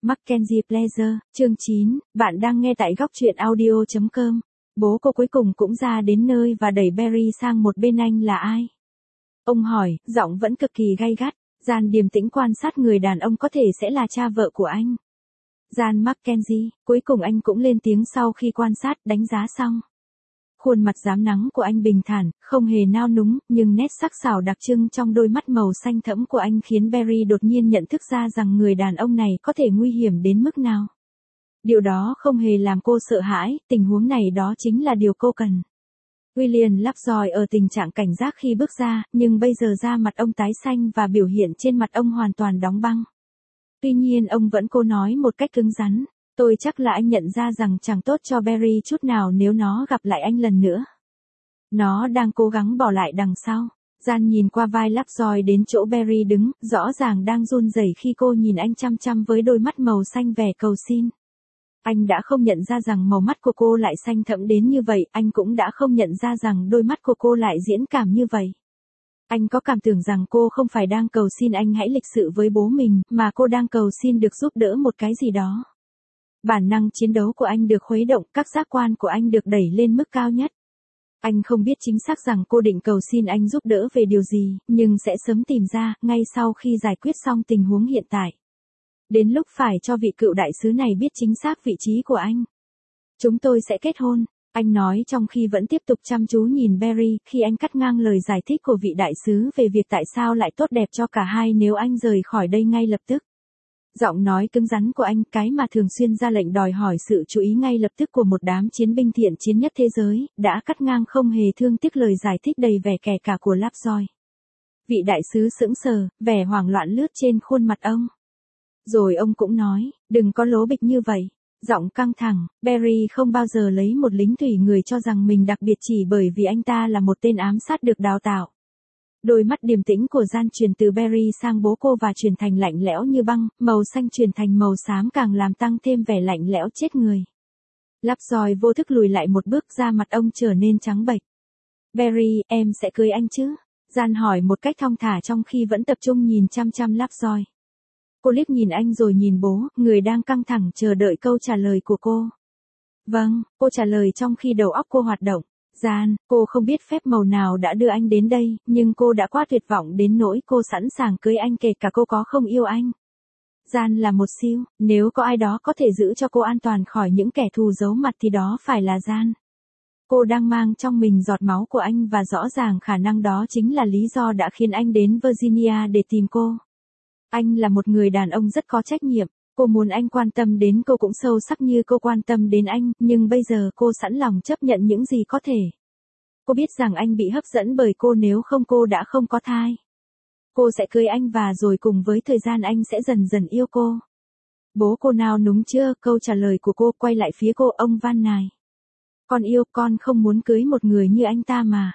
Mackenzie Pleasure, chương 9, bạn đang nghe tại góc truyện audio.com. Bố cô cuối cùng cũng ra đến nơi và đẩy Barry sang một bên. Anh là ai? Ông hỏi, giọng vẫn cực kỳ gay gắt. Jan điềm tĩnh quan sát người đàn ông có thể sẽ là cha vợ của anh. Jan Mackenzie, cuối cùng anh cũng lên tiếng sau khi quan sát, đánh giá xong. Khuôn mặt rám nắng của anh bình thản, không hề nao núng, nhưng nét sắc sảo đặc trưng trong đôi mắt màu xanh thẫm của anh khiến Barry đột nhiên nhận thức ra rằng người đàn ông này có thể nguy hiểm đến mức nào. Điều đó không hề làm cô sợ hãi, tình huống này đó chính là điều cô cần. William Lovejoy ở tình trạng cảnh giác khi bước ra, nhưng bây giờ da mặt ông tái xanh và biểu hiện trên mặt ông hoàn toàn đóng băng. Tuy nhiên ông vẫn cố nói một cách cứng rắn. Tôi chắc là anh nhận ra rằng chẳng tốt cho Barry chút nào nếu nó gặp lại anh lần nữa. Nó đang cố gắng bỏ lại đằng sau. Jan nhìn qua vai Lovejoy đến chỗ Barry đứng, rõ ràng đang run rẩy khi cô nhìn anh chăm chăm với đôi mắt màu xanh vẻ cầu xin. Anh đã không nhận ra rằng màu mắt của cô lại xanh thẫm đến như vậy, anh cũng đã không nhận ra rằng đôi mắt của cô lại diễn cảm như vậy. Anh có cảm tưởng rằng cô không phải đang cầu xin anh hãy lịch sự với bố mình, mà cô đang cầu xin được giúp đỡ một cái gì đó. Bản năng chiến đấu của anh được khuấy động, các giác quan của anh được đẩy lên mức cao nhất. Anh không biết chính xác rằng cô định cầu xin anh giúp đỡ về điều gì, nhưng sẽ sớm tìm ra, ngay sau khi giải quyết xong tình huống hiện tại. Đến lúc phải cho vị cựu đại sứ này biết chính xác vị trí của anh. Chúng tôi sẽ kết hôn, anh nói trong khi vẫn tiếp tục chăm chú nhìn Barry khi anh cắt ngang lời giải thích của vị đại sứ về việc tại sao lại tốt đẹp cho cả hai nếu anh rời khỏi đây ngay lập tức. Giọng nói cứng rắn của anh, cái mà thường xuyên ra lệnh đòi hỏi sự chú ý ngay lập tức của một đám chiến binh thiện chiến nhất thế giới, đã cắt ngang không hề thương tiếc lời giải thích đầy vẻ kẻ cả của Lovejoy. Vị đại sứ sững sờ, vẻ hoảng loạn lướt trên khuôn mặt ông. Rồi ông cũng nói, đừng có lố bịch như vậy. Giọng căng thẳng, Barry không bao giờ lấy một lính thủy người cho rằng mình đặc biệt chỉ bởi vì anh ta là một tên ám sát được đào tạo. Đôi mắt điềm tĩnh của Jan chuyển từ Barry sang bố cô và chuyển thành lạnh lẽo như băng, màu xanh chuyển thành màu xám càng làm tăng thêm vẻ lạnh lẽo chết người. Lovejoy vô thức lùi lại một bước, da mặt ông trở nên trắng bệch. Barry, em sẽ cưới anh chứ? Jan hỏi một cách thong thả trong khi vẫn tập trung nhìn chăm chăm Lovejoy. Cô liếc nhìn anh rồi nhìn bố, người đang căng thẳng chờ đợi câu trả lời của cô. Vâng, cô trả lời trong khi đầu óc cô hoạt động. Jan, cô không biết phép màu nào đã đưa anh đến đây, nhưng cô đã quá tuyệt vọng đến nỗi cô sẵn sàng cưới anh kể cả cô có không yêu anh. Jan là một siêu, nếu có ai đó có thể giữ cho cô an toàn khỏi những kẻ thù giấu mặt thì đó phải là Jan. Cô đang mang trong mình giọt máu của anh và rõ ràng khả năng đó chính là lý do đã khiến anh đến Virginia để tìm cô. Anh là một người đàn ông rất có trách nhiệm. Cô muốn anh quan tâm đến cô cũng sâu sắc như cô quan tâm đến anh, nhưng bây giờ cô sẵn lòng chấp nhận những gì có thể. Cô biết rằng anh bị hấp dẫn bởi cô, nếu không cô đã không có thai. Cô sẽ cưới anh và rồi cùng với thời gian anh sẽ dần dần yêu cô. Bố cô nào núng chưa? Câu trả lời của cô quay lại phía cô, ông Van Nài. Con yêu, con không muốn cưới một người như anh ta mà.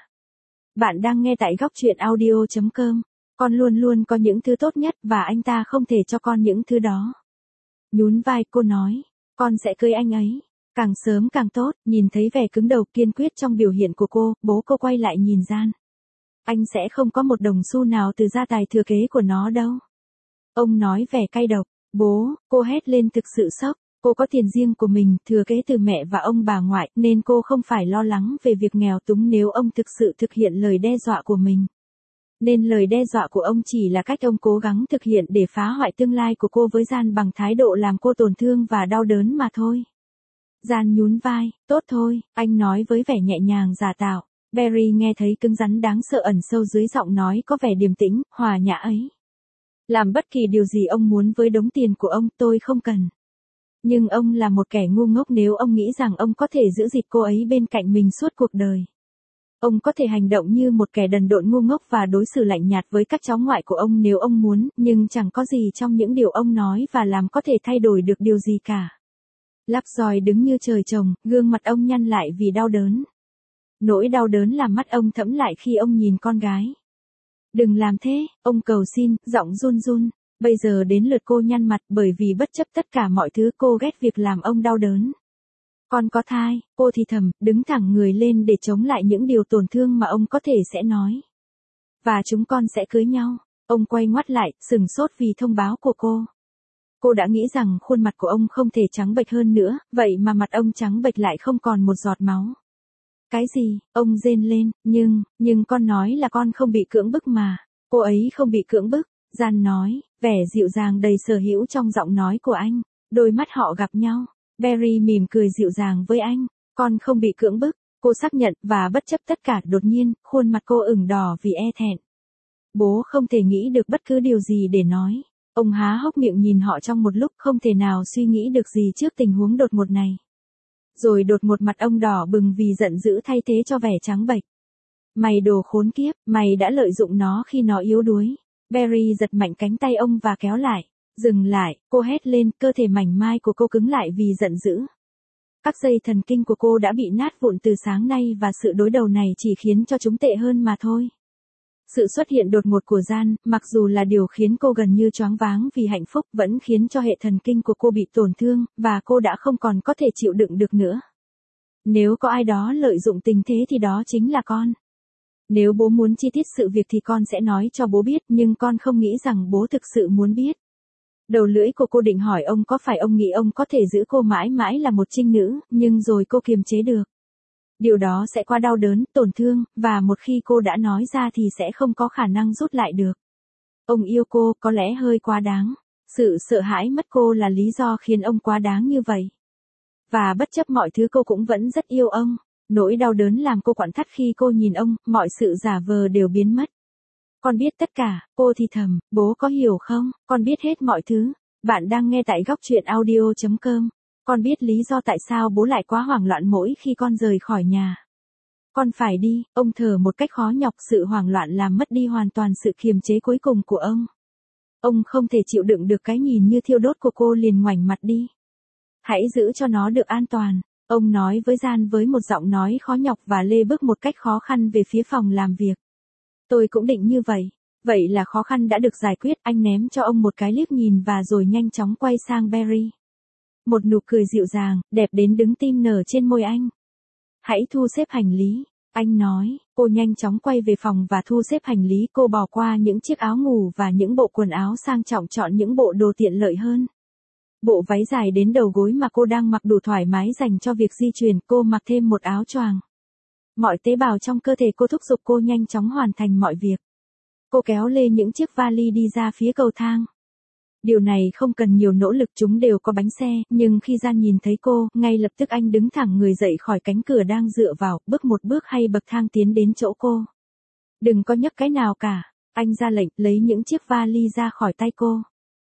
Bạn đang nghe tại góc truyện audio.com. Con luôn luôn có những thứ tốt nhất và anh ta không thể cho con những thứ đó. Nhún vai cô nói, con sẽ cưới anh ấy, càng sớm càng tốt. Nhìn thấy vẻ cứng đầu kiên quyết trong biểu hiện của cô, bố cô quay lại nhìn Jan. Anh sẽ không có một đồng xu nào từ gia tài thừa kế của nó đâu. Ông nói vẻ cay độc. Bố, cô hét lên thực sự sốc. Cô có tiền riêng của mình, thừa kế từ mẹ và ông bà ngoại, nên cô không phải lo lắng về việc nghèo túng nếu ông thực sự thực hiện lời đe dọa của mình. Nên lời đe dọa của ông chỉ là cách ông cố gắng thực hiện để phá hoại tương lai của cô với Jan bằng thái độ làm cô tổn thương và đau đớn mà thôi. Jan nhún vai, tốt thôi, anh nói với vẻ nhẹ nhàng giả tạo. Barry nghe thấy cứng rắn đáng sợ ẩn sâu dưới giọng nói có vẻ điềm tĩnh, hòa nhã ấy. Làm bất kỳ điều gì ông muốn với đống tiền của ông, tôi không cần. Nhưng ông là một kẻ ngu ngốc nếu ông nghĩ rằng ông có thể giữ gìn cô ấy bên cạnh mình suốt cuộc đời. Ông có thể hành động như một kẻ đần độn ngu ngốc và đối xử lạnh nhạt với các cháu ngoại của ông nếu ông muốn, nhưng chẳng có gì trong những điều ông nói và làm có thể thay đổi được điều gì cả. Lovejoy đứng như trời trồng, gương mặt ông nhăn lại vì đau đớn. Nỗi đau đớn làm mắt ông thẫm lại khi ông nhìn con gái. Đừng làm thế, ông cầu xin, giọng run run. Bây giờ đến lượt cô nhăn mặt bởi vì bất chấp tất cả mọi thứ cô ghét việc làm ông đau đớn. Con có thai, cô thì thầm, đứng thẳng người lên để chống lại những điều tổn thương mà ông có thể sẽ nói. Và chúng con sẽ cưới nhau. Ông quay ngoắt lại, sửng sốt vì thông báo của cô. Cô đã nghĩ rằng khuôn mặt của ông không thể trắng bệch hơn nữa, vậy mà mặt ông trắng bệch lại không còn một giọt máu. Cái gì? Ông rên lên, nhưng con nói là con không bị cưỡng bức mà. Cô ấy không bị cưỡng bức, Jan nói, vẻ dịu dàng đầy sở hữu trong giọng nói của anh. Đôi mắt họ gặp nhau, Barry mỉm cười dịu dàng với anh, con không bị cưỡng bức, cô xác nhận và bất chấp tất cả đột nhiên, khuôn mặt cô ửng đỏ vì e thẹn. Bố không thể nghĩ được bất cứ điều gì để nói. Ông há hốc miệng nhìn họ trong một lúc không thể nào suy nghĩ được gì trước tình huống đột ngột này. Rồi đột ngột mặt ông đỏ bừng vì giận dữ thay thế cho vẻ trắng bệch. Mày đồ khốn kiếp, mày đã lợi dụng nó khi nó yếu đuối. Barry giật mạnh cánh tay ông và kéo lại. Dừng lại, cô hét lên, cơ thể mảnh mai của cô cứng lại vì giận dữ. Các dây thần kinh của cô đã bị nát vụn từ sáng nay và sự đối đầu này chỉ khiến cho chúng tệ hơn mà thôi. Sự xuất hiện đột ngột của Jan, mặc dù là điều khiến cô gần như choáng váng vì hạnh phúc, vẫn khiến cho hệ thần kinh của cô bị tổn thương, và cô đã không còn có thể chịu đựng được nữa. Nếu có ai đó lợi dụng tình thế thì đó chính là con. Nếu bố muốn chi tiết sự việc thì con sẽ nói cho bố biết, nhưng con không nghĩ rằng bố thực sự muốn biết. Đầu lưỡi của cô định hỏi ông có phải ông nghĩ ông có thể giữ cô mãi mãi là một trinh nữ, nhưng rồi cô kiềm chế được. Điều đó sẽ quá đau đớn, tổn thương, và một khi cô đã nói ra thì sẽ không có khả năng rút lại được. Ông yêu cô, có lẽ hơi quá đáng. Sự sợ hãi mất cô là lý do khiến ông quá đáng như vậy. Và bất chấp mọi thứ cô cũng vẫn rất yêu ông. Nỗi đau đớn làm cô quặn thắt khi cô nhìn ông, mọi sự giả vờ đều biến mất. Con biết tất cả, cô thì thầm, bố có hiểu không, con biết hết mọi thứ. Bạn đang nghe tại góc truyện audio.com. Con biết lý do tại sao bố lại quá hoảng loạn mỗi khi con rời khỏi nhà. Con phải đi, ông thở một cách khó nhọc, sự hoảng loạn làm mất đi hoàn toàn sự kiềm chế cuối cùng của ông. Ông không thể chịu đựng được cái nhìn như thiêu đốt của cô, liền ngoảnh mặt đi. Hãy giữ cho nó được an toàn, ông nói với Jan với một giọng nói khó nhọc và lê bước một cách khó khăn về phía phòng làm việc. Tôi cũng định như vậy. Vậy là khó khăn đã được giải quyết, anh ném cho ông một cái liếc nhìn và rồi nhanh chóng quay sang Barry. Một nụ cười dịu dàng, đẹp đến đứng tim nở trên môi anh. Hãy thu xếp hành lý, anh nói. Cô nhanh chóng quay về phòng và thu xếp hành lý. Cô bỏ qua những chiếc áo ngủ và những bộ quần áo sang trọng, chọn những bộ đồ tiện lợi hơn. Bộ váy dài đến đầu gối mà cô đang mặc đủ thoải mái dành cho việc di chuyển. Cô mặc thêm một áo choàng. Mọi tế bào trong cơ thể cô thúc giục cô nhanh chóng hoàn thành mọi việc. Cô kéo lê những chiếc vali đi ra phía cầu thang. Điều này không cần nhiều nỗ lực, chúng đều có bánh xe, nhưng khi Jan nhìn thấy cô, ngay lập tức anh đứng thẳng người dậy khỏi cánh cửa đang dựa vào, bước một bước hay bậc thang tiến đến chỗ cô. Đừng có nhấc cái nào cả, anh ra lệnh, lấy những chiếc vali ra khỏi tay cô.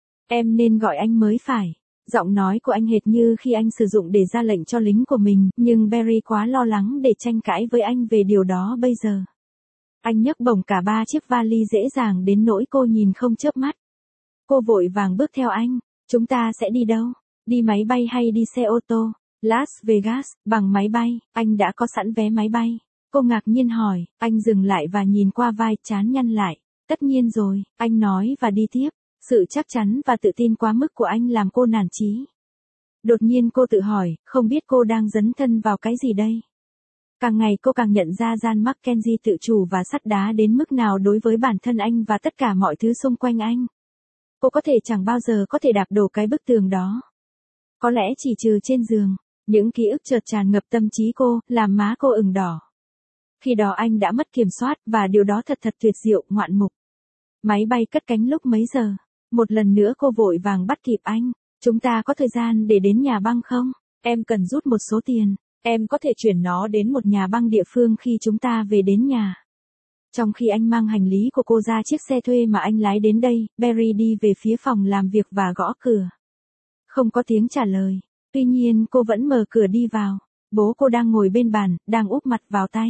Em nên gọi anh mới phải. Giọng nói của anh hệt như khi anh sử dụng để ra lệnh cho lính của mình, nhưng Barry quá lo lắng để tranh cãi với anh về điều đó bây giờ. Anh nhấc bổng cả 3 chiếc vali dễ dàng đến nỗi cô nhìn không chớp mắt. Cô vội vàng bước theo anh. Chúng ta sẽ đi đâu? Đi máy bay hay đi xe ô tô? Las Vegas, bằng máy bay, anh đã có sẵn vé máy bay. Cô ngạc nhiên hỏi, anh dừng lại và nhìn qua vai, trán nhăn lại. Tất nhiên rồi, anh nói và đi tiếp. Sự chắc chắn và tự tin quá mức của anh làm cô nản chí. Đột nhiên cô tự hỏi, không biết cô đang dấn thân vào cái gì đây? Càng ngày cô càng nhận ra Jan McKenzie tự chủ và sắt đá đến mức nào đối với bản thân anh và tất cả mọi thứ xung quanh anh. Cô có thể chẳng bao giờ có thể đạp đổ cái bức tường đó. Có lẽ chỉ trừ trên giường, những ký ức chợt tràn ngập tâm trí cô, làm má cô ửng đỏ. Khi đó anh đã mất kiểm soát và điều đó thật tuyệt diệu, ngoạn mục. Máy bay cất cánh lúc mấy giờ? Một lần nữa cô vội vàng bắt kịp anh. Chúng ta có thời gian để đến nhà băng không? Em cần rút một số tiền. Em có thể chuyển nó đến một nhà băng địa phương khi chúng ta về đến nhà. Trong khi anh mang hành lý của cô ra chiếc xe thuê mà anh lái đến đây, Barry đi về phía phòng làm việc và gõ cửa. Không có tiếng trả lời. Tuy nhiên cô vẫn mở cửa đi vào. Bố cô đang ngồi bên bàn, đang úp mặt vào tay.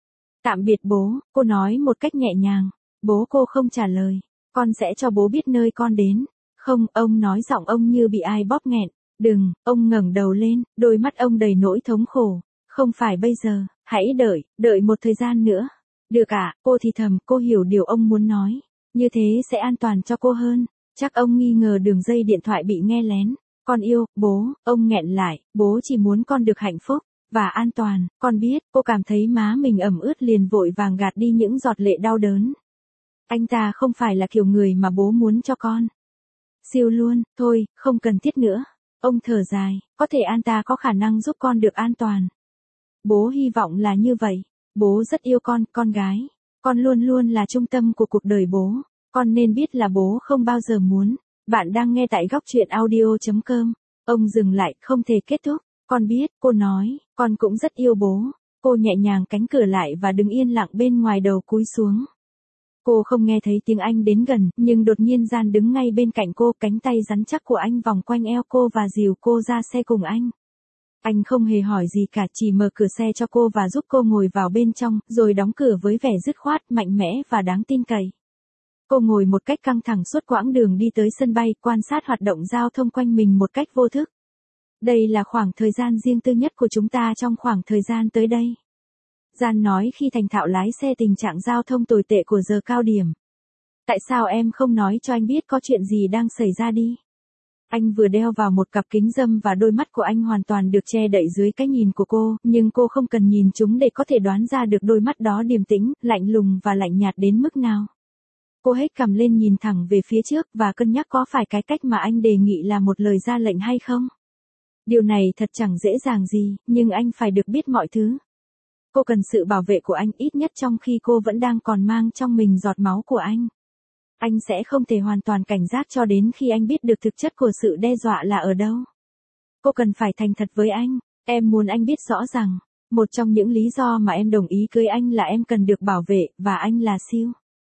Tạm biệt bố, cô nói một cách nhẹ nhàng. Bố cô không trả lời. Con sẽ cho bố biết nơi con đến. Không, ông nói, giọng ông như bị ai bóp nghẹn. Đừng, ông ngẩng đầu lên, đôi mắt ông đầy nỗi thống khổ. Không phải bây giờ, hãy đợi một thời gian nữa. Được ạ, cô thì thầm, cô hiểu điều ông muốn nói. Như thế sẽ an toàn cho cô hơn. Chắc ông nghi ngờ đường dây điện thoại bị nghe lén. Con yêu, bố, ông nghẹn lại, bố chỉ muốn con được hạnh phúc và an toàn. Con biết, cô cảm thấy má mình ẩm ướt liền vội vàng gạt đi những giọt lệ đau đớn. Anh ta không phải là kiểu người mà bố muốn cho con. Siêu luôn, thôi, không cần thiết nữa. Ông thở dài, có thể anh ta có khả năng giúp con được an toàn. Bố hy vọng là như vậy. Bố rất yêu con gái. Con luôn luôn là trung tâm của cuộc đời bố. Con nên biết là bố không bao giờ muốn. Bạn đang nghe tại góc chuyện audio.com. Ông dừng lại, không thể kết thúc. Con biết, cô nói, con cũng rất yêu bố. Cô nhẹ nhàng cánh cửa lại và đứng yên lặng bên ngoài, đầu cúi xuống. Cô không nghe thấy tiếng anh đến gần, nhưng đột nhiên Gian đứng ngay bên cạnh cô, cánh tay rắn chắc của anh vòng quanh eo cô và dìu cô ra xe cùng anh. Anh không hề hỏi gì cả, chỉ mở cửa xe cho cô và giúp cô ngồi vào bên trong, rồi đóng cửa với vẻ dứt khoát, mạnh mẽ và đáng tin cậy. Cô ngồi một cách căng thẳng suốt quãng đường đi tới sân bay, quan sát hoạt động giao thông quanh mình một cách vô thức. Đây là khoảng thời gian riêng tư nhất của chúng ta trong khoảng thời gian tới đây. Gian nói khi thành thạo lái xe tình trạng giao thông tồi tệ của giờ cao điểm. Tại sao em không nói cho anh biết có chuyện gì đang xảy ra đi? Anh vừa đeo vào một cặp kính râm và đôi mắt của anh hoàn toàn được che đậy dưới cái nhìn của cô, nhưng cô không cần nhìn chúng để có thể đoán ra được đôi mắt đó điềm tĩnh, lạnh lùng và lạnh nhạt đến mức nào. Cô hết cằm lên nhìn thẳng về phía trước và cân nhắc có phải cái cách mà anh đề nghị là một lời ra lệnh hay không. Điều này thật chẳng dễ dàng gì, nhưng anh phải được biết mọi thứ. Cô cần sự bảo vệ của anh, ít nhất trong khi cô vẫn đang còn mang trong mình giọt máu của anh. Anh sẽ không thể hoàn toàn cảnh giác cho đến khi anh biết được thực chất của sự đe dọa là ở đâu. Cô cần phải thành thật với anh. Em muốn anh biết rõ rằng, một trong những lý do mà em đồng ý cưới anh là em cần được bảo vệ, và anh là Siêu.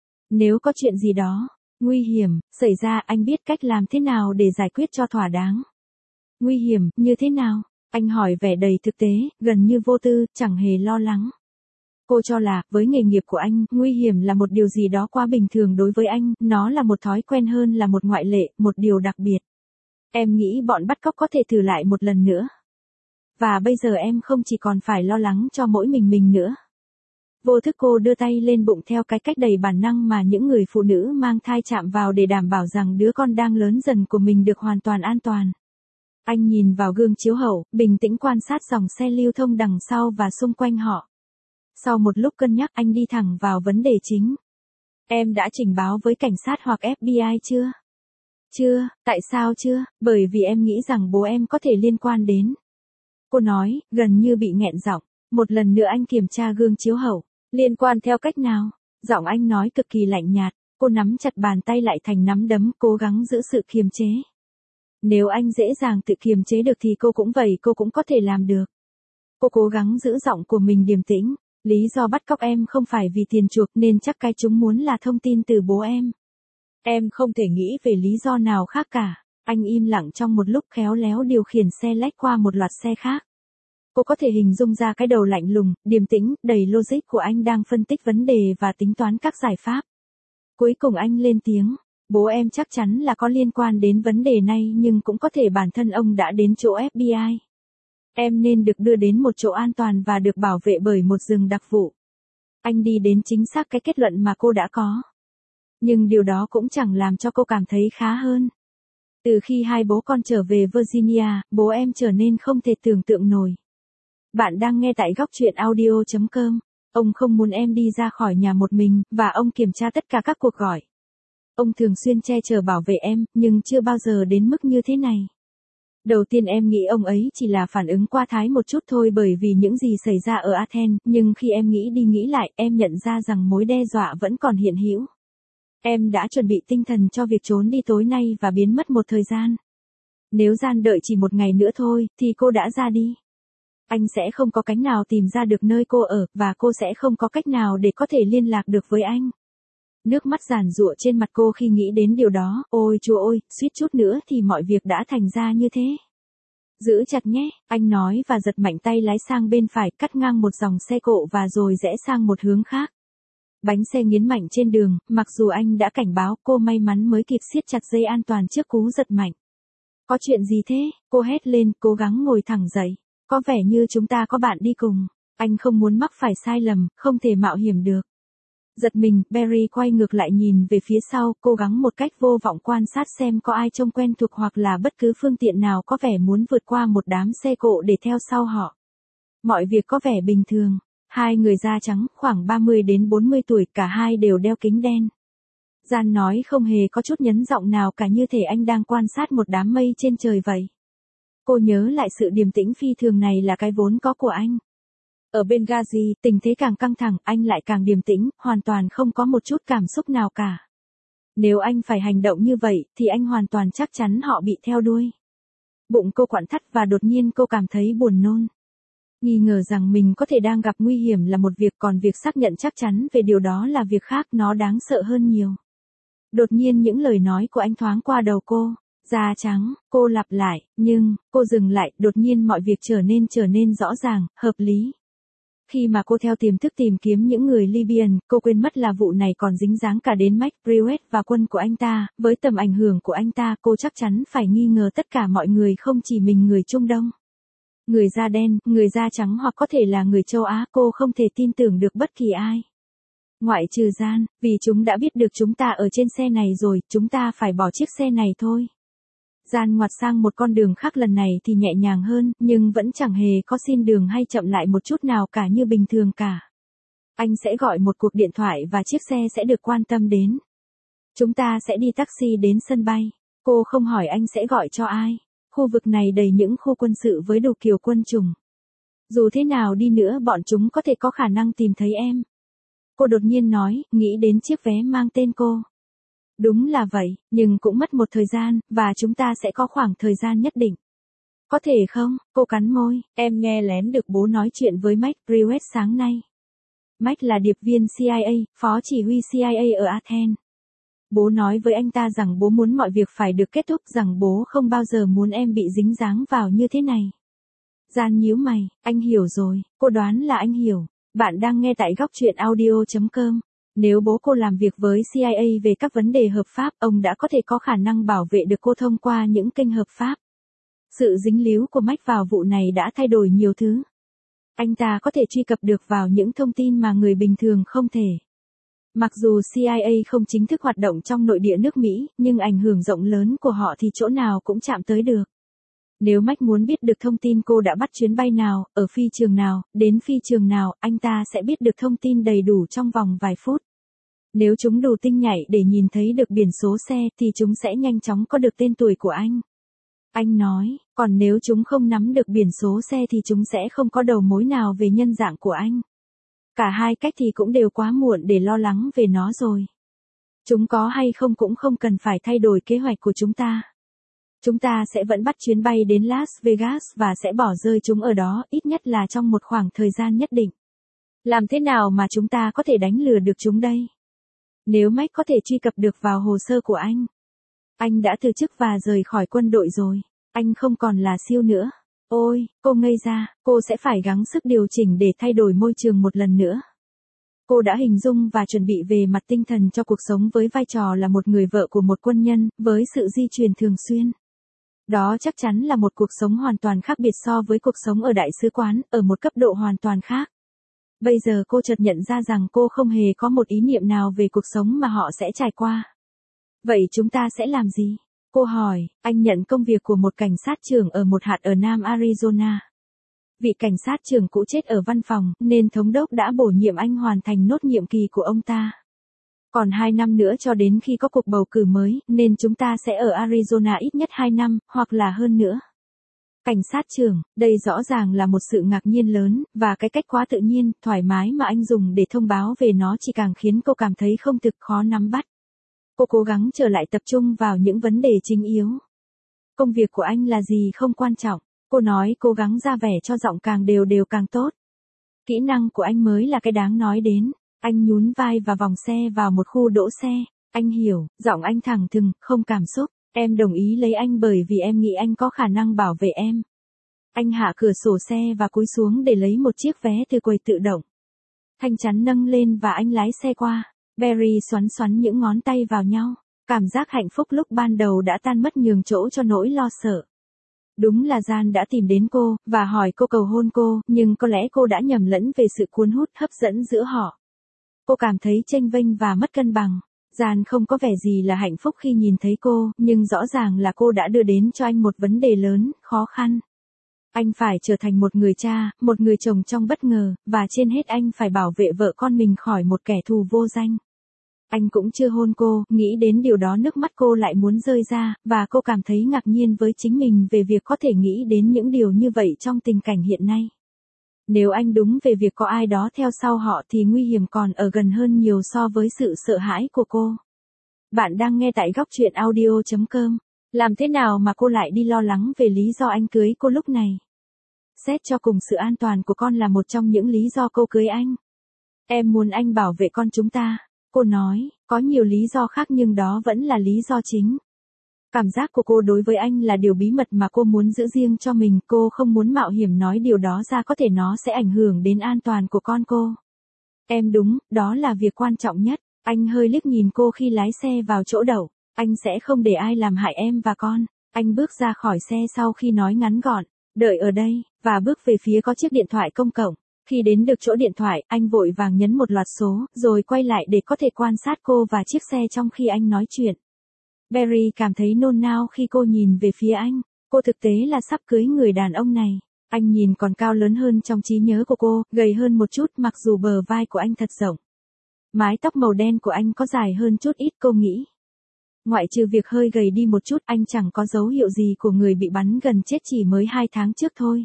Nếu có chuyện gì đó nguy hiểm xảy ra, anh biết cách làm thế nào để giải quyết cho thỏa đáng. Nguy hiểm như thế nào? Anh hỏi vẻ đầy thực tế, gần như vô tư, chẳng hề lo lắng. Cô cho là, với nghề nghiệp của anh, nguy hiểm là một điều gì đó quá bình thường đối với anh, nó là một thói quen hơn là một ngoại lệ, một điều đặc biệt. Em nghĩ bọn bắt cóc có thể thử lại một lần nữa. Và bây giờ em không chỉ còn phải lo lắng cho mỗi mình nữa. Vô thức cô đưa tay lên bụng theo cái cách đầy bản năng mà những người phụ nữ mang thai chạm vào để đảm bảo rằng đứa con đang lớn dần của mình được hoàn toàn an toàn. Anh nhìn vào gương chiếu hậu, bình tĩnh quan sát dòng xe lưu thông đằng sau và xung quanh họ. Sau một lúc cân nhắc, anh đi thẳng vào vấn đề chính. Em đã trình báo với cảnh sát hoặc FBI chưa? Chưa, tại sao chưa? Bởi vì em nghĩ rằng bố em có thể liên quan đến. Cô nói, gần như bị nghẹn giọng. Một lần nữa anh kiểm tra gương chiếu hậu. Liên quan theo cách nào? Giọng anh nói cực kỳ lạnh nhạt. Cô nắm chặt bàn tay lại thành nắm đấm, cố gắng giữ sự kiềm chế. Nếu anh dễ dàng tự kiềm chế được thì cô cũng vậy, cô cũng có thể làm được. Cô cố gắng giữ giọng của mình điềm tĩnh. Lý do bắt cóc em không phải vì tiền chuộc, nên chắc cái chúng muốn là thông tin từ bố em. Em không thể nghĩ về lý do nào khác cả. Anh im lặng trong một lúc, khéo léo điều khiển xe lách qua một loạt xe khác. Cô có thể hình dung ra cái đầu lạnh lùng, điềm tĩnh, đầy logic của anh đang phân tích vấn đề và tính toán các giải pháp. Cuối cùng anh lên tiếng. Bố em chắc chắn là có liên quan đến vấn đề này, nhưng cũng có thể bản thân ông đã đến chỗ FBI. Em nên được đưa đến một chỗ an toàn và được bảo vệ bởi một rừng đặc vụ. Anh đi đến chính xác cái kết luận mà cô đã có. Nhưng điều đó cũng chẳng làm cho cô cảm thấy khá hơn. Từ khi hai bố con trở về Virginia, bố em trở nên không thể tưởng tượng nổi. Bạn đang nghe tại góc chuyện audio.com. Ông không muốn em đi ra khỏi nhà một mình, và ông kiểm tra tất cả các cuộc gọi. Ông thường xuyên che chở bảo vệ em, nhưng chưa bao giờ đến mức như thế này. Đầu tiên em nghĩ ông ấy chỉ là phản ứng qua thái một chút thôi bởi vì những gì xảy ra ở Athens, nhưng khi em nghĩ đi nghĩ lại, em nhận ra rằng mối đe dọa vẫn còn hiện hữu. Em đã chuẩn bị tinh thần cho việc trốn đi tối nay và biến mất một thời gian. Nếu Gian đợi chỉ một ngày nữa thôi, thì cô đã ra đi. Anh sẽ không có cách nào tìm ra được nơi cô ở, và cô sẽ không có cách nào để có thể liên lạc được với anh. Nước mắt giàn giụa trên mặt cô khi nghĩ đến điều đó, ôi chúa ơi, suýt chút nữa thì mọi việc đã thành ra như thế. Giữ chặt nhé, anh nói và giật mạnh tay lái sang bên phải, cắt ngang một dòng xe cộ và rồi rẽ sang một hướng khác. Bánh xe nghiến mạnh trên đường, mặc dù anh đã cảnh báo, cô may mắn mới kịp siết chặt dây an toàn trước cú giật mạnh. Có chuyện gì thế? Cô hét lên, cố gắng ngồi thẳng dậy. Có vẻ như chúng ta có bạn đi cùng. Anh không muốn mắc phải sai lầm, không thể mạo hiểm được. Giật mình, Barry quay ngược lại nhìn về phía sau, cố gắng một cách vô vọng quan sát xem có ai trông quen thuộc hoặc là bất cứ phương tiện nào có vẻ muốn vượt qua một đám xe cộ để theo sau họ. Mọi việc có vẻ bình thường. Hai người da trắng, khoảng 30 đến 40 tuổi, cả hai đều đeo kính đen. Gian nói không hề có chút nhấn giọng nào cả, như thể anh đang quan sát một đám mây trên trời vậy. Cô nhớ lại sự điềm tĩnh phi thường này là cái vốn có của anh. Ở Benghazi, tình thế càng căng thẳng, anh lại càng điềm tĩnh, hoàn toàn không có một chút cảm xúc nào cả. Nếu anh phải hành động như vậy, thì anh hoàn toàn chắc chắn họ bị theo đuôi. Bụng cô quặn thắt và đột nhiên cô cảm thấy buồn nôn. Nghi ngờ rằng mình có thể đang gặp nguy hiểm là một việc, còn việc xác nhận chắc chắn về điều đó là việc khác, nó đáng sợ hơn nhiều. Đột nhiên những lời nói của anh thoáng qua đầu cô. Da trắng, cô lặp lại, nhưng, cô dừng lại, đột nhiên mọi việc trở nên rõ ràng, hợp lý. Khi mà cô theo tiềm thức tìm kiếm những người Libyan, cô quên mất là vụ này còn dính dáng cả đến Mike Brewett và quân của anh ta, với tầm ảnh hưởng của anh ta, cô chắc chắn phải nghi ngờ tất cả mọi người, không chỉ mình người Trung Đông. Người da đen, người da trắng hoặc có thể là người châu Á, cô không thể tin tưởng được bất kỳ ai. Ngoại trừ Gian, vì chúng đã biết được chúng ta ở trên xe này rồi, chúng ta phải bỏ chiếc xe này thôi. Gian ngoặt sang một con đường khác, lần này thì nhẹ nhàng hơn, nhưng vẫn chẳng hề có xin đường hay chậm lại một chút nào cả, như bình thường cả. Anh sẽ gọi một cuộc điện thoại và chiếc xe sẽ được quan tâm đến. Chúng ta sẽ đi taxi đến sân bay. Cô không hỏi anh sẽ gọi cho ai. Khu vực này đầy những khu quân sự với đủ kiểu quân chủng. Dù thế nào đi nữa bọn chúng có thể có khả năng tìm thấy em. Cô đột nhiên nói, nghĩ đến chiếc vé mang tên cô. Đúng là vậy, nhưng cũng mất một thời gian, và chúng ta sẽ có khoảng thời gian nhất định. Có thể không? Cô cắn môi, em nghe lén được bố nói chuyện với Mike Brewett sáng nay. Mike là điệp viên CIA, phó chỉ huy CIA ở Athens. Bố nói với anh ta rằng bố muốn mọi việc phải được kết thúc, rằng bố không bao giờ muốn em bị dính dáng vào như thế này. Gian nhíu mày, anh hiểu rồi, cô đoán là anh hiểu. Bạn đang nghe tại góc truyện audio.com. Nếu bố cô làm việc với CIA về các vấn đề hợp pháp, ông đã có thể có khả năng bảo vệ được cô thông qua những kênh hợp pháp. Sự dính líu của Mike vào vụ này đã thay đổi nhiều thứ. Anh ta có thể truy cập được vào những thông tin mà người bình thường không thể. Mặc dù CIA không chính thức hoạt động trong nội địa nước Mỹ, nhưng ảnh hưởng rộng lớn của họ thì chỗ nào cũng chạm tới được. Nếu Mike muốn biết được thông tin cô đã bắt chuyến bay nào, ở phi trường nào, đến phi trường nào, anh ta sẽ biết được thông tin đầy đủ trong vòng vài phút. Nếu chúng đủ tinh nhạy để nhìn thấy được biển số xe thì chúng sẽ nhanh chóng có được tên tuổi của anh. Anh nói, còn nếu chúng không nắm được biển số xe thì chúng sẽ không có đầu mối nào về nhân dạng của anh. Cả hai cách thì cũng đều quá muộn để lo lắng về nó rồi. Chúng có hay không cũng không cần phải thay đổi kế hoạch của chúng ta. Chúng ta sẽ vẫn bắt chuyến bay đến Las Vegas và sẽ bỏ rơi chúng ở đó, ít nhất là trong một khoảng thời gian nhất định. Làm thế nào mà chúng ta có thể đánh lừa được chúng đây? Nếu Mike có thể truy cập được vào hồ sơ của anh đã từ chức và rời khỏi quân đội rồi. Anh không còn là SEAL nữa. Ôi, cô ngây ra, cô sẽ phải gắng sức điều chỉnh để thay đổi môi trường một lần nữa. Cô đã hình dung và chuẩn bị về mặt tinh thần cho cuộc sống với vai trò là một người vợ của một quân nhân, với sự di chuyển thường xuyên. Đó chắc chắn là một cuộc sống hoàn toàn khác biệt so với cuộc sống ở đại sứ quán, ở một cấp độ hoàn toàn khác. Bây giờ cô chợt nhận ra rằng cô không hề có một ý niệm nào về cuộc sống mà họ sẽ trải qua. Vậy chúng ta sẽ làm gì? Cô hỏi, anh nhận công việc của một cảnh sát trưởng ở một hạt ở Nam Arizona. Vị cảnh sát trưởng cũ chết ở văn phòng, nên thống đốc đã bổ nhiệm anh hoàn thành nốt nhiệm kỳ của ông ta. Còn 2 năm nữa cho đến khi có cuộc bầu cử mới, nên chúng ta sẽ ở Arizona ít nhất 2 năm, hoặc là hơn nữa. Cảnh sát trưởng, đây rõ ràng là một sự ngạc nhiên lớn, và cái cách quá tự nhiên, thoải mái mà anh dùng để thông báo về nó chỉ càng khiến cô cảm thấy không thực, khó nắm bắt. Cô cố gắng trở lại tập trung vào những vấn đề chính yếu. Công việc của anh là gì không quan trọng, cô nói, cố gắng ra vẻ cho giọng càng đều càng tốt. Kỹ năng của anh mới là cái đáng nói đến. Anh nhún vai và vòng xe vào một khu đỗ xe. Anh hiểu, giọng anh thẳng thừng, không cảm xúc. Em đồng ý lấy anh bởi vì em nghĩ anh có khả năng bảo vệ em. Anh hạ cửa sổ xe và cúi xuống để lấy một chiếc vé từ quầy tự động. Thanh chắn nâng lên và anh lái xe qua. Barry xoắn những ngón tay vào nhau. Cảm giác hạnh phúc lúc ban đầu đã tan mất, nhường chỗ cho nỗi lo sợ. Đúng là Gian đã tìm đến cô, và hỏi cô cầu hôn cô, nhưng có lẽ cô đã nhầm lẫn về sự cuốn hút hấp dẫn giữa họ. Cô cảm thấy chênh vênh và mất cân bằng. Gian không có vẻ gì là hạnh phúc khi nhìn thấy cô, nhưng rõ ràng là cô đã đưa đến cho anh một vấn đề lớn, khó khăn. Anh phải trở thành một người cha, một người chồng trong bất ngờ, và trên hết anh phải bảo vệ vợ con mình khỏi một kẻ thù vô danh. Anh cũng chưa hôn cô, nghĩ đến điều đó nước mắt cô lại muốn rơi ra, và cô cảm thấy ngạc nhiên với chính mình về việc có thể nghĩ đến những điều như vậy trong tình cảnh hiện nay. Nếu anh đúng về việc có ai đó theo sau họ thì nguy hiểm còn ở gần hơn nhiều so với sự sợ hãi của cô. Bạn đang nghe tại góc truyện audio.com. Làm thế nào mà cô lại đi lo lắng về lý do anh cưới cô lúc này? Xét cho cùng sự an toàn của con là một trong những lý do cô cưới anh. Em muốn anh bảo vệ con chúng ta. Cô nói, có nhiều lý do khác nhưng đó vẫn là lý do chính. Cảm giác của cô đối với anh là điều bí mật mà cô muốn giữ riêng cho mình, cô không muốn mạo hiểm nói điều đó ra, có thể nó sẽ ảnh hưởng đến an toàn của con cô. Em đúng, đó là việc quan trọng nhất. Anh hơi liếc nhìn cô khi lái xe vào chỗ đậu. Anh sẽ không để ai làm hại em và con. Anh bước ra khỏi xe sau khi nói ngắn gọn, đợi ở đây, và bước về phía có chiếc điện thoại công cộng. Khi đến được chỗ điện thoại, anh vội vàng nhấn một loạt số, rồi quay lại để có thể quan sát cô và chiếc xe trong khi anh nói chuyện. Barry cảm thấy nôn nao khi cô nhìn về phía anh. Cô thực tế là sắp cưới người đàn ông này. Anh nhìn còn cao lớn hơn trong trí nhớ của cô, gầy hơn một chút mặc dù bờ vai của anh thật rộng. Mái tóc màu đen của anh có dài hơn chút ít, cô nghĩ. Ngoại trừ việc hơi gầy đi một chút, anh chẳng có dấu hiệu gì của người bị bắn gần chết chỉ mới 2 tháng trước thôi.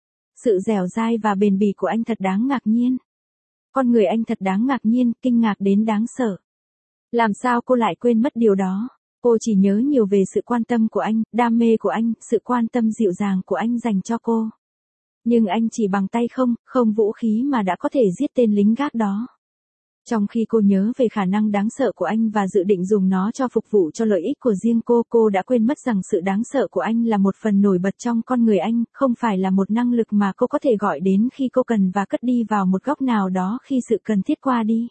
Sự dẻo dai và bền bỉ của anh thật đáng ngạc nhiên. Con người anh thật đáng ngạc nhiên, kinh ngạc đến đáng sợ. Làm sao cô lại quên mất điều đó? Cô chỉ nhớ nhiều về sự quan tâm của anh, đam mê của anh, sự quan tâm dịu dàng của anh dành cho cô. Nhưng anh chỉ bằng tay không vũ khí mà đã có thể giết tên lính gác đó. Trong khi cô nhớ về khả năng đáng sợ của anh và dự định dùng nó cho phục vụ cho lợi ích của riêng cô đã quên mất rằng sự đáng sợ của anh là một phần nổi bật trong con người anh, không phải là một năng lực mà cô có thể gọi đến khi cô cần và cất đi vào một góc nào đó khi sự cần thiết qua đi.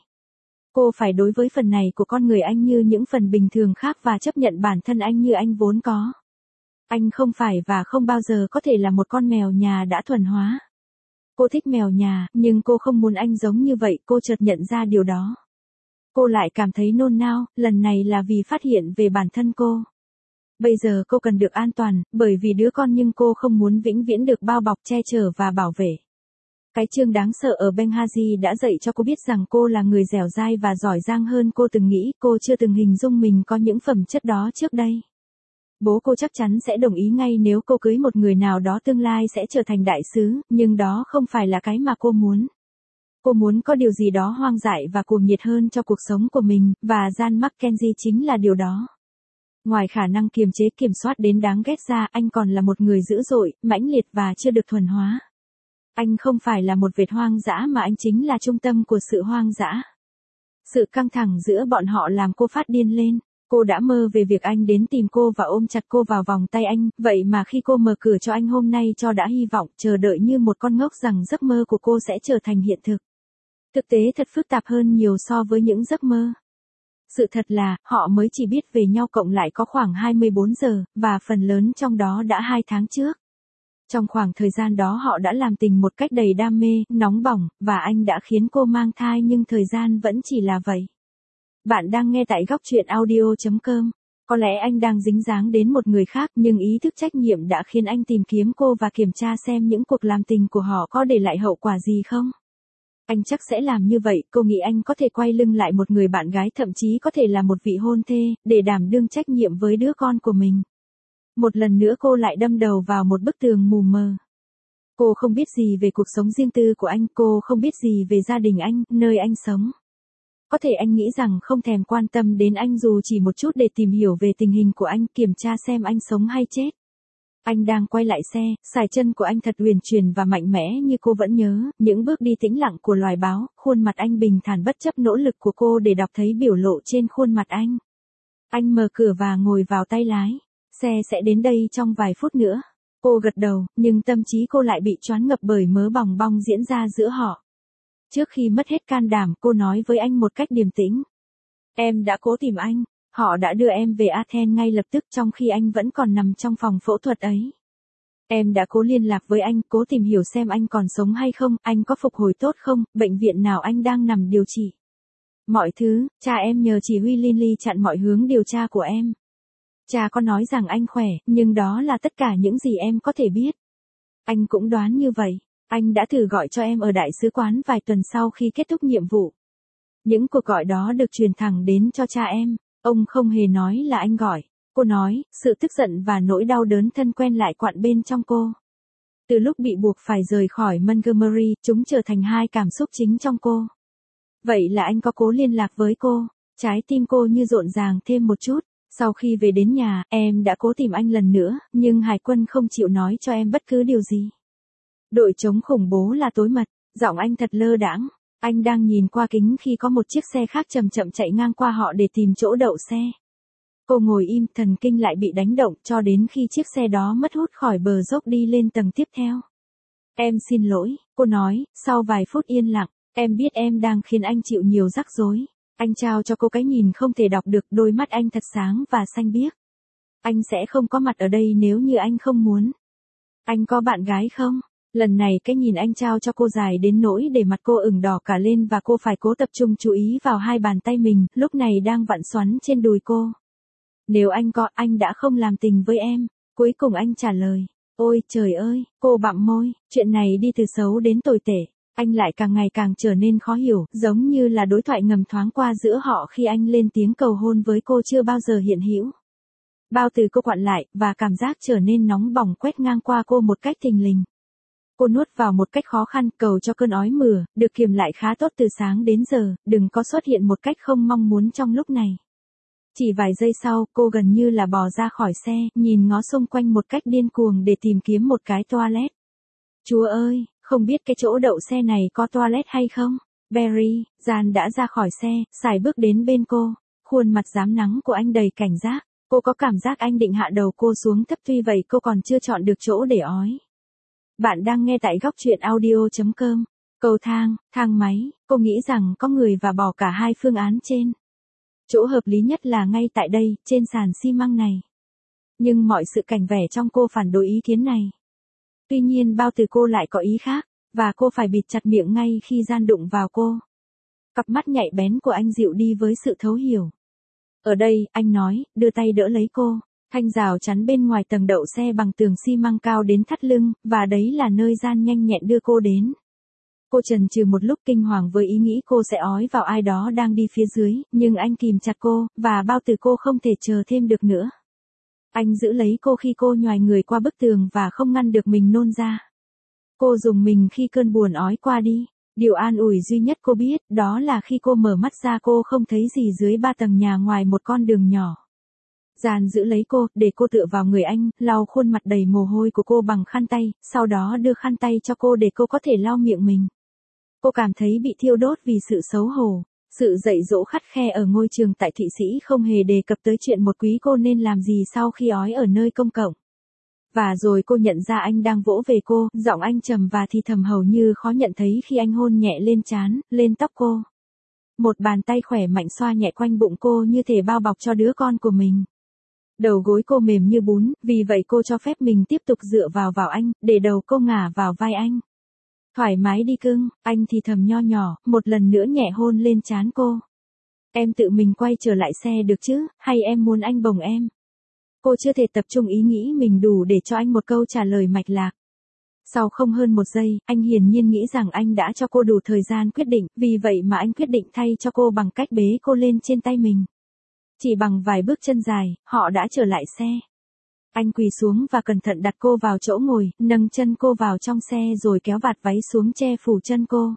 Cô phải đối với phần này của con người anh như những phần bình thường khác và chấp nhận bản thân anh như anh vốn có. Anh không phải và không bao giờ có thể là một con mèo nhà đã thuần hóa. Cô thích mèo nhà, nhưng cô không muốn anh giống như vậy, cô chợt nhận ra điều đó. Cô lại cảm thấy nôn nao, lần này là vì phát hiện về bản thân cô. Bây giờ cô cần được an toàn, bởi vì đứa con, nhưng cô không muốn vĩnh viễn được bao bọc, che chở và bảo vệ. Cái chương đáng sợ ở Benghazi đã dạy cho cô biết rằng cô là người dẻo dai và giỏi giang hơn cô từng nghĩ, cô chưa từng hình dung mình có những phẩm chất đó trước đây. Bố cô chắc chắn sẽ đồng ý ngay nếu cô cưới một người nào đó tương lai sẽ trở thành đại sứ, nhưng đó không phải là cái mà cô muốn. Cô muốn có điều gì đó hoang dại và cuồng nhiệt hơn cho cuộc sống của mình, và John Mackenzie chính là điều đó. Ngoài khả năng kiềm chế kiểm soát đến đáng ghét ra, anh còn là một người dữ dội, mãnh liệt và chưa được thuần hóa. Anh không phải là một vệt hoang dã mà anh chính là trung tâm của sự hoang dã. Sự căng thẳng giữa bọn họ làm cô phát điên lên. Cô đã mơ về việc anh đến tìm cô và ôm chặt cô vào vòng tay anh, vậy mà khi cô mở cửa cho anh hôm nay cho đã hy vọng, chờ đợi như một con ngốc rằng giấc mơ của cô sẽ trở thành hiện thực. Thực tế thật phức tạp hơn nhiều so với những giấc mơ. Sự thật là, họ mới chỉ biết về nhau cộng lại có khoảng 24 giờ, và phần lớn trong đó đã 2 tháng trước. Trong khoảng thời gian đó họ đã làm tình một cách đầy đam mê, nóng bỏng, và anh đã khiến cô mang thai, nhưng thời gian vẫn chỉ là vậy. Bạn đang nghe tại góc truyện audio.com. Có lẽ anh đang dính dáng đến một người khác, nhưng ý thức trách nhiệm đã khiến anh tìm kiếm cô và kiểm tra xem những cuộc làm tình của họ có để lại hậu quả gì không. Anh chắc sẽ làm như vậy, cô nghĩ anh có thể quay lưng lại một người bạn gái, thậm chí có thể là một vị hôn thê, để đảm đương trách nhiệm với đứa con của mình. Một lần nữa cô lại đâm đầu vào một bức tường mù mờ. Cô không biết gì về cuộc sống riêng tư của anh, cô không biết gì về gia đình anh, nơi anh sống. Có thể anh nghĩ rằng không thèm quan tâm đến anh dù chỉ một chút để tìm hiểu về tình hình của anh, kiểm tra xem anh sống hay chết. Anh đang quay lại xe, sải chân của anh thật uyển chuyển và mạnh mẽ như cô vẫn nhớ, những bước đi tĩnh lặng của loài báo, khuôn mặt anh bình thản bất chấp nỗ lực của cô để đọc thấy biểu lộ trên khuôn mặt anh. Anh mở cửa và ngồi vào tay lái. Xe sẽ đến đây trong vài phút nữa. Cô gật đầu, nhưng tâm trí cô lại bị choáng ngập bởi mớ bòng bong diễn ra giữa họ. Trước khi mất hết can đảm, cô nói với anh một cách điềm tĩnh. Em đã cố tìm anh. Họ đã đưa em về Athens ngay lập tức trong khi anh vẫn còn nằm trong phòng phẫu thuật ấy. Em đã cố liên lạc với anh, cố tìm hiểu xem anh còn sống hay không, anh có phục hồi tốt không, bệnh viện nào anh đang nằm điều trị. Mọi thứ, cha em nhờ chỉ huy Linley chặn mọi hướng điều tra của em. Cha có nói rằng anh khỏe, nhưng đó là tất cả những gì em có thể biết. Anh cũng đoán như vậy. Anh đã thử gọi cho em ở đại sứ quán vài tuần sau khi kết thúc nhiệm vụ. Những cuộc gọi đó được truyền thẳng đến cho cha em. Ông không hề nói là anh gọi. Cô nói, sự tức giận và nỗi đau đớn thân quen lại quặn bên trong cô. Từ lúc bị buộc phải rời khỏi Montgomery, chúng trở thành hai cảm xúc chính trong cô. Vậy là anh có cố liên lạc với cô? Trái tim cô như rộn ràng thêm một chút. Sau khi về đến nhà, em đã cố tìm anh lần nữa, nhưng hải quân không chịu nói cho em bất cứ điều gì. Đội chống khủng bố là tối mật, giọng anh thật lơ đãng. Anh đang nhìn qua kính khi có một chiếc xe khác chậm chậm chạy ngang qua họ để tìm chỗ đậu xe. Cô ngồi im, thần kinh lại bị đánh động cho đến khi chiếc xe đó mất hút khỏi bờ dốc đi lên tầng tiếp theo. Em xin lỗi, cô nói, sau vài phút yên lặng, em biết em đang khiến anh chịu nhiều rắc rối. Anh trao cho cô cái nhìn không thể đọc được, đôi mắt anh thật sáng và xanh biếc. Anh sẽ không có mặt ở đây nếu như anh không muốn. Anh có bạn gái không? Lần này cái nhìn anh trao cho cô dài đến nỗi để mặt cô ửng đỏ cả lên và cô phải cố tập trung chú ý vào hai bàn tay mình, lúc này đang vặn xoắn trên đùi cô. Nếu anh có, anh đã không làm tình với em. Cuối cùng anh trả lời. Ôi trời ơi, cô bặm môi, chuyện này đi từ xấu đến tồi tệ. Anh lại càng ngày càng trở nên khó hiểu, giống như là đối thoại ngầm thoáng qua giữa họ khi anh lên tiếng cầu hôn với cô chưa bao giờ hiện hữu. Bao từ cô quặn lại, và cảm giác trở nên nóng bỏng quét ngang qua cô một cách thình lình. Cô nuốt vào một cách khó khăn, cầu cho cơn ói mửa, được kiềm lại khá tốt từ sáng đến giờ, đừng có xuất hiện một cách không mong muốn trong lúc này. Chỉ vài giây sau, cô gần như là bò ra khỏi xe, nhìn ngó xung quanh một cách điên cuồng để tìm kiếm một cái toilet. Chúa ơi, không biết cái chỗ đậu xe này có toilet hay không? Barry, Jan đã ra khỏi xe, sải bước đến bên cô. Khuôn mặt rám nắng của anh đầy cảnh giác. Cô có cảm giác anh định hạ đầu cô xuống thấp, tuy vậy cô còn chưa chọn được chỗ để ói. Bạn đang nghe tại góc truyện audio.com. Cầu thang, thang máy, cô nghĩ rằng có người và bỏ cả hai phương án trên. Chỗ hợp lý nhất là ngay tại đây, trên sàn xi măng này. Nhưng mọi sự cảnh vẻ trong cô phản đối ý kiến này. Tuy nhiên bao từ cô lại có ý khác, và cô phải bịt chặt miệng ngay khi Gian đụng vào cô. Cặp mắt nhạy bén của anh dịu đi với sự thấu hiểu. Ở đây, anh nói, đưa tay đỡ lấy cô. Thanh rào chắn bên ngoài tầng đậu xe bằng tường xi măng cao đến thắt lưng, và đấy là nơi Gian nhanh nhẹn đưa cô đến. Cô chần chừ một lúc kinh hoàng với ý nghĩ cô sẽ ói vào ai đó đang đi phía dưới, nhưng anh kìm chặt cô, và bao từ cô không thể chờ thêm được nữa. Anh giữ lấy cô khi cô nhoài người qua bức tường và không ngăn được mình nôn ra. Cô rùng mình khi cơn buồn ói qua đi. Điều an ủi duy nhất cô biết, đó là khi cô mở mắt ra cô không thấy gì dưới 3 tầng nhà ngoài một con đường nhỏ. Gian giữ lấy cô, để cô tựa vào người anh, lau khuôn mặt đầy mồ hôi của cô bằng khăn tay, sau đó đưa khăn tay cho cô để cô có thể lau miệng mình. Cô cảm thấy bị thiêu đốt vì sự xấu hổ. Sự dạy dỗ khắt khe ở ngôi trường tại Thụy Sĩ không hề đề cập tới chuyện một quý cô nên làm gì sau khi ói ở nơi công cộng. Và rồi cô nhận ra anh đang vỗ về cô, giọng anh trầm và thì thầm hầu như khó nhận thấy khi anh hôn nhẹ lên trán, lên tóc cô. Một bàn tay khỏe mạnh xoa nhẹ quanh bụng cô như thể bao bọc cho đứa con của mình. Đầu gối cô mềm như bún, vì vậy cô cho phép mình tiếp tục dựa vào anh, để đầu cô ngả vào vai anh. Thoải mái đi cưng, anh thì thầm nho nhỏ, một lần nữa nhẹ hôn lên trán cô. Em tự mình quay trở lại xe được chứ, hay em muốn anh bồng em? Cô chưa thể tập trung ý nghĩ mình đủ để cho anh một câu trả lời mạch lạc. Sau không hơn một giây, anh hiển nhiên nghĩ rằng anh đã cho cô đủ thời gian quyết định, vì vậy mà anh quyết định thay cho cô bằng cách bế cô lên trên tay mình. Chỉ bằng vài bước chân dài, họ đã trở lại xe. Anh quỳ xuống và cẩn thận đặt cô vào chỗ ngồi, nâng chân cô vào trong xe rồi kéo vạt váy xuống che phủ chân cô.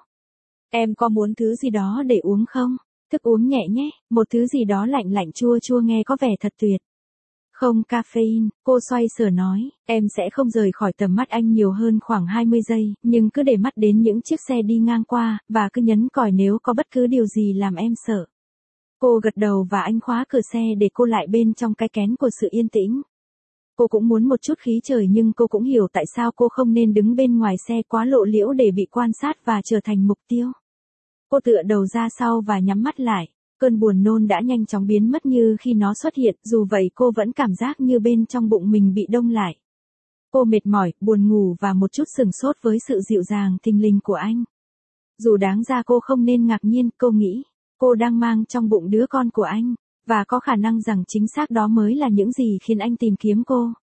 Em có muốn thứ gì đó để uống không? Thức uống nhẹ nhé, một thứ gì đó lạnh lạnh chua chua nghe có vẻ thật tuyệt. Không caffeine, cô xoay sở nói, em sẽ không rời khỏi tầm mắt anh nhiều hơn khoảng 20 giây, nhưng cứ để mắt đến những chiếc xe đi ngang qua, và cứ nhấn còi nếu có bất cứ điều gì làm em sợ. Cô gật đầu và anh khóa cửa xe để cô lại bên trong cái kén của sự yên tĩnh. Cô cũng muốn một chút khí trời nhưng cô cũng hiểu tại sao cô không nên đứng bên ngoài xe quá lộ liễu để bị quan sát và trở thành mục tiêu. Cô tựa đầu ra sau và nhắm mắt lại. Cơn buồn nôn đã nhanh chóng biến mất như khi nó xuất hiện, dù vậy cô vẫn cảm giác như bên trong bụng mình bị đông lại. Cô mệt mỏi, buồn ngủ và một chút sửng sốt với sự dịu dàng thình lình của anh. Dù đáng ra cô không nên ngạc nhiên, cô nghĩ, cô đang mang trong bụng đứa con của anh, và có khả năng rằng chính xác đó mới là những gì khiến anh tìm kiếm cô.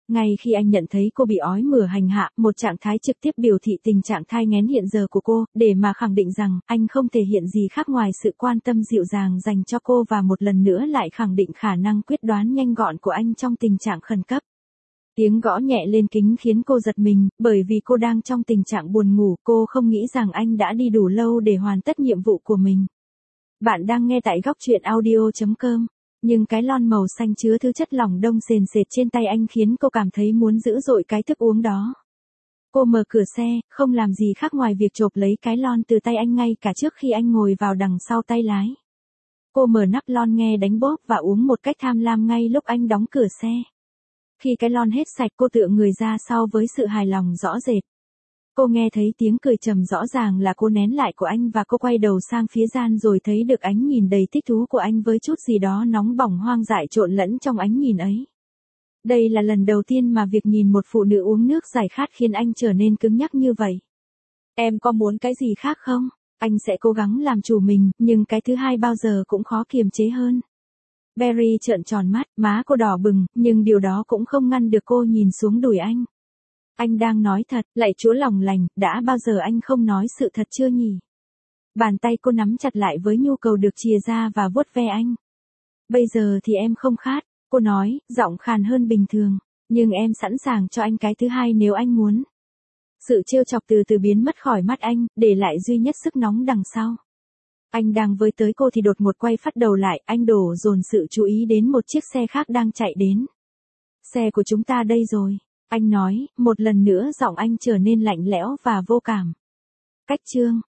Ngay khi anh nhận thấy cô bị ói mửa hành hạ, một trạng thái trực tiếp biểu thị tình trạng thai nghén hiện giờ của cô, để mà khẳng định rằng, anh không thể hiện gì khác ngoài sự quan tâm dịu dàng dành cho cô và một lần nữa lại khẳng định khả năng quyết đoán nhanh gọn của anh trong tình trạng khẩn cấp. Tiếng gõ nhẹ lên kính khiến cô giật mình, bởi vì cô đang trong tình trạng buồn ngủ, cô không nghĩ rằng anh đã đi đủ lâu để hoàn tất nhiệm vụ của mình. Bạn đang nghe tại góc truyện audio.com. Nhưng cái lon màu xanh chứa thứ chất lỏng đông sền sệt trên tay anh khiến cô cảm thấy muốn dữ dội cái thức uống đó. Cô mở cửa xe, không làm gì khác ngoài việc chộp lấy cái lon từ tay anh ngay cả trước khi anh ngồi vào đằng sau tay lái. Cô mở nắp lon nghe đánh bóp và uống một cách tham lam ngay lúc anh đóng cửa xe. Khi cái lon hết sạch cô tựa người ra sau với sự hài lòng rõ rệt. Cô nghe thấy tiếng cười trầm rõ ràng là cô nén lại của anh và cô quay đầu sang phía gian rồi thấy được ánh nhìn đầy thích thú của anh với chút gì đó nóng bỏng hoang dại trộn lẫn trong ánh nhìn ấy. Đây là lần đầu tiên mà việc nhìn một phụ nữ uống nước giải khát khiến anh trở nên cứng nhắc như vậy. Em có muốn cái gì khác không? Anh sẽ cố gắng làm chủ mình, nhưng cái thứ hai bao giờ cũng khó kiềm chế hơn. Barry trợn tròn mắt, má cô đỏ bừng, nhưng điều đó cũng không ngăn được cô nhìn xuống đùi anh. Anh đang nói thật, lạy Chúa lòng lành, đã bao giờ anh không nói sự thật chưa nhỉ? Bàn tay cô nắm chặt lại với nhu cầu được chìa ra và vuốt ve anh. Bây giờ thì em không khát, cô nói, giọng khàn hơn bình thường, nhưng em sẵn sàng cho anh cái thứ hai nếu anh muốn. Sự trêu chọc từ từ biến mất khỏi mắt anh, để lại duy nhất sức nóng đằng sau. Anh đang với tới cô thì đột ngột quay phát đầu lại, anh đổ dồn sự chú ý đến một chiếc xe khác đang chạy đến. Xe của chúng ta đây rồi. Anh nói, một lần nữa giọng anh trở nên lạnh lẽo và vô cảm. Cách chương